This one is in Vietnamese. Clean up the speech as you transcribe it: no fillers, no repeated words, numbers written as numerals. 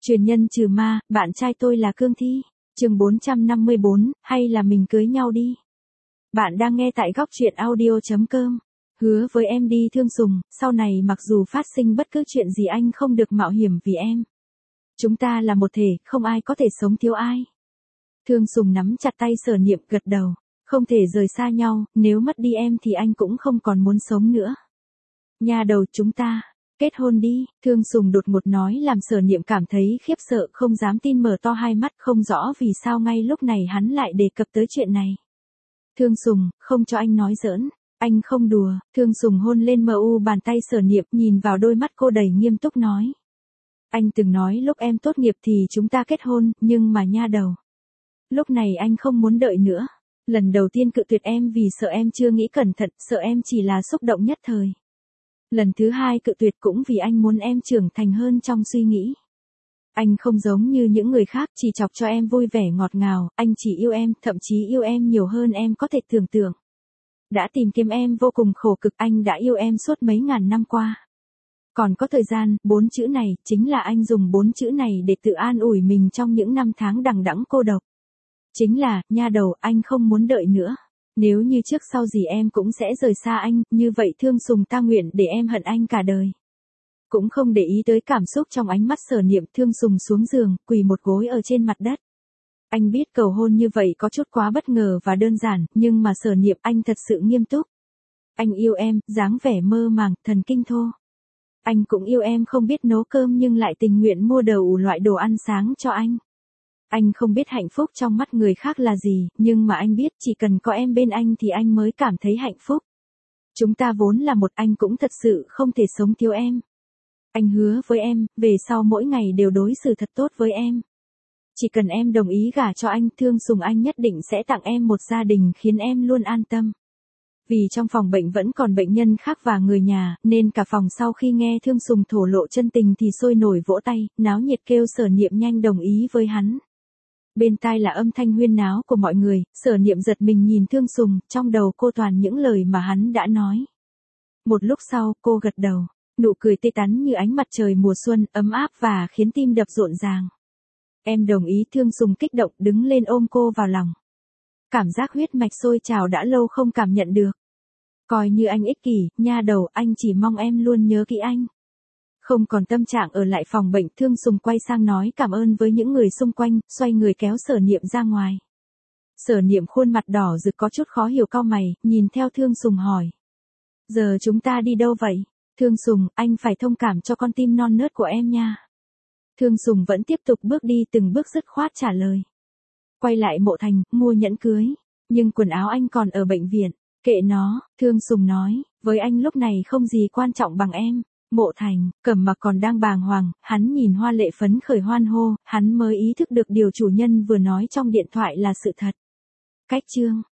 Truyền nhân trừ ma, bạn trai tôi là cương thi. Chương 454, hay là mình cưới nhau đi. Bạn đang nghe tại góc truyện audio.com. Hứa với em đi Thương Sùng, sau này mặc dù phát sinh bất cứ chuyện gì anh không được mạo hiểm vì em. Chúng ta là một thể, không ai có thể sống thiếu ai. Thương Sùng nắm chặt tay Sở Niệm gật đầu. Không thể rời xa nhau, nếu mất đi em thì anh cũng không còn muốn sống nữa. Nhà đầu chúng ta, kết hôn đi, Thương Sùng đột ngột nói làm Sở Niệm cảm thấy khiếp sợ, không dám tin, mở to hai mắt, không rõ vì sao ngay lúc này hắn lại đề cập tới chuyện này. Thương Sùng, không cho anh nói giỡn, anh không đùa. Thương Sùng hôn lên mu bàn tay Sở Niệm, nhìn vào đôi mắt cô đầy nghiêm túc nói. Anh từng nói lúc em tốt nghiệp thì chúng ta kết hôn, nhưng mà nha đầu. Lúc này anh không muốn đợi nữa. Lần đầu tiên cự tuyệt em vì sợ em chưa nghĩ cẩn thận, sợ em chỉ là xúc động nhất thời. Lần thứ hai cự tuyệt cũng vì anh muốn em trưởng thành hơn trong suy nghĩ. Anh không giống như những người khác chỉ chọc cho em vui vẻ ngọt ngào, anh chỉ yêu em, thậm chí yêu em nhiều hơn em có thể tưởng tượng. Đã tìm kiếm em vô cùng khổ cực, anh đã yêu em suốt mấy ngàn năm qua. Còn có thời gian, 4 chữ này, chính là anh dùng 4 chữ này để tự an ủi mình trong những năm tháng đằng đẵng cô độc. Chính là, nha đầu, anh không muốn đợi nữa. Nếu như trước sau gì em cũng sẽ rời xa anh, như vậy Thương Sùng ta nguyện để em hận anh cả đời. Cũng không để ý tới cảm xúc trong ánh mắt Sở Niệm, Thương Sùng xuống giường, quỳ một gối ở trên mặt đất. Anh biết cầu hôn như vậy có chút quá bất ngờ và đơn giản, nhưng mà Sở Niệm, anh thật sự nghiêm túc. Anh yêu em, dáng vẻ mơ màng, thần kinh thô. Anh cũng yêu em không biết nấu cơm nhưng lại tình nguyện mua đủ loại đồ ăn sáng cho anh. Anh không biết hạnh phúc trong mắt người khác là gì, nhưng mà anh biết chỉ cần có em bên anh thì anh mới cảm thấy hạnh phúc. Chúng ta vốn là một, anh cũng thật sự không thể sống thiếu em. Anh hứa với em, về sau mỗi ngày đều đối xử thật tốt với em. Chỉ cần em đồng ý gả cho anh, Thương Sùng anh nhất định sẽ tặng em một gia đình khiến em luôn an tâm. Vì trong phòng bệnh vẫn còn bệnh nhân khác và người nhà, nên cả phòng sau khi nghe Thương Sùng thổ lộ chân tình thì sôi nổi vỗ tay, náo nhiệt kêu Sở Niệm nhanh đồng ý với hắn. Bên tai là âm thanh huyên náo của mọi người, Sở Niệm giật mình nhìn Thương Sùng, trong đầu cô toàn những lời mà hắn đã nói. Một lúc sau, cô gật đầu, nụ cười tươi tắn như ánh mặt trời mùa xuân, ấm áp và khiến tim đập rộn ràng. Em đồng ý. Thương Sùng kích động đứng lên ôm cô vào lòng. Cảm giác huyết mạch sôi trào đã lâu không cảm nhận được. Coi như anh ích kỷ, nha đầu, anh chỉ mong em luôn nhớ kỹ anh. Không còn tâm trạng ở lại phòng bệnh, Thương Sùng quay sang nói cảm ơn với những người xung quanh, xoay người kéo Sở Niệm ra ngoài. Sở Niệm khuôn mặt đỏ rực có chút khó hiểu cau mày, nhìn theo Thương Sùng hỏi. Giờ chúng ta đi đâu vậy? Thương Sùng, anh phải thông cảm cho con tim non nớt của em nha. Thương Sùng vẫn tiếp tục bước đi từng bước dứt khoát trả lời. Quay lại Mộ Thành, mua nhẫn cưới. Nhưng quần áo anh còn ở bệnh viện. Kệ nó, Thương Sùng nói, với anh lúc này không gì quan trọng bằng em. Mộ Thành, Cẩm Mặc còn đang bàng hoàng, hắn nhìn Hoa Lệ phấn khởi hoan hô, hắn mới ý thức được điều chủ nhân vừa nói trong điện thoại là sự thật. Cách chương